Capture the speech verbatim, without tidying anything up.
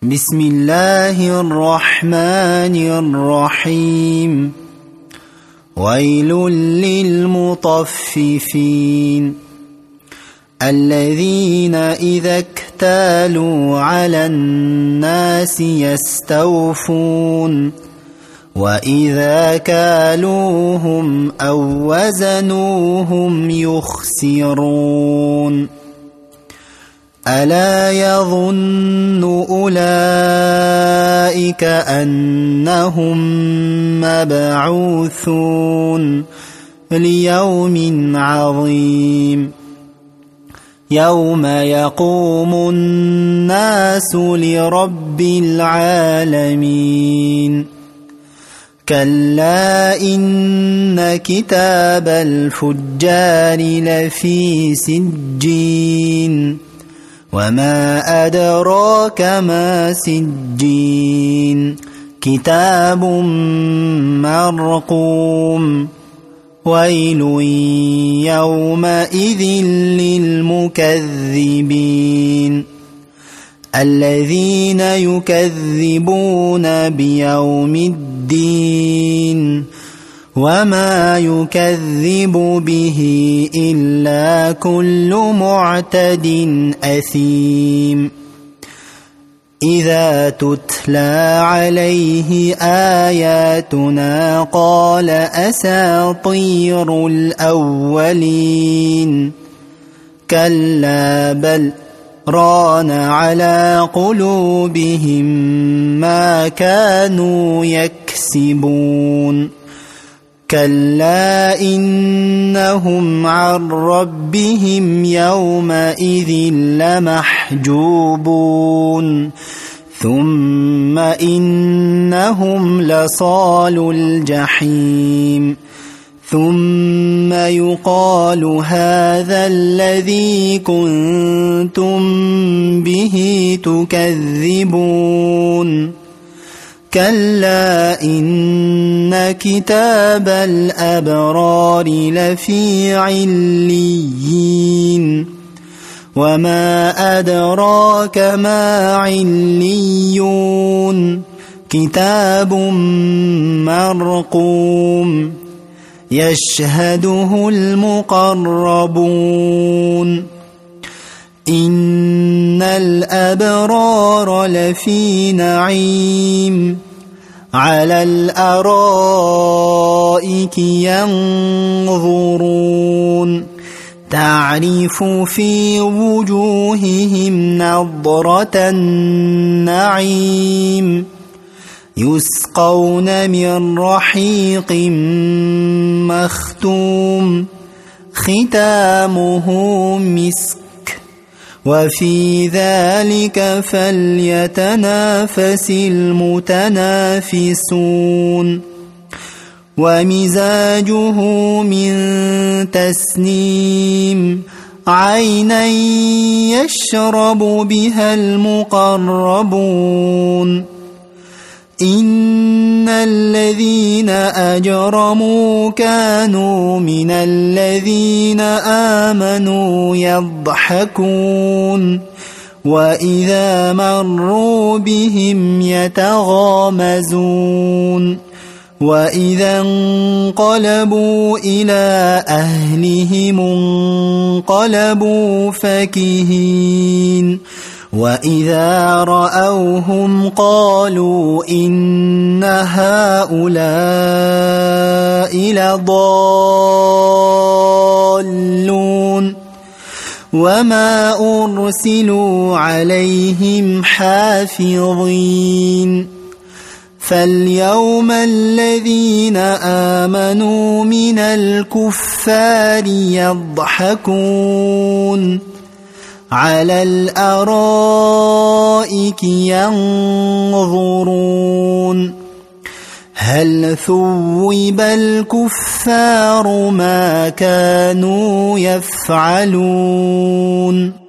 بسم الله الرحمن الرحيم. ويل للمطففين الذين إذا اكتالوا على الناس يستوفون وإذا كالوهم أو وزنوهم يخسرون. ألا يظن أولئك أنهم مبعوثون ليوم عظيم يوم يقوم الناس لرب العالمين. كلا إن كتاب الفجار لفي سجين وما أدراك ما سجين كتاب مرقوم. ويل يومئذ للمكذبين الذين يكذبون بيوم الدين وما يكذب به إلا كل معتد أثيم. إذا تتلى عليه آياتنا قال أساطير الأولين. كلا بل ران على قلوبهم ما كانوا يكسبون. كلا إنهم عن ربهم يومئذ لمحجوبون ثم إنهم لصالو الجحيم. ثم يقال هذا الذي كنتم به تكذبون. كلا إن كتاب الأبرار لفي عليين وما أدراك ما عليون كتاب مرقوم يشهده المقربون. إن الأبرار لفي نعيم على الأرائك ينظرون تعرف في وجوههم نضرة النعيم يسقون من رحيق مختوم ختامه مسك وفي ذلك فليتنافس المتنافسون. ومزاجه من تسنيم عينا يشرب بها المقربون. إن الذين أجرموا كانوا من الذين آمنوا يضحكون وإذا مروا بهم يتغامزون وإذا انقلبوا إلى أهلهم انقلبوا فكهين وإذا رأوهم قالوا إن هؤلاء لضالون وما أرسلوا عليهم حافظين. فاليوم الذين آمنوا من الكفار يضحكون على الأرائك ينظرون هل ثوب الكفار ما كانوا يفعلون.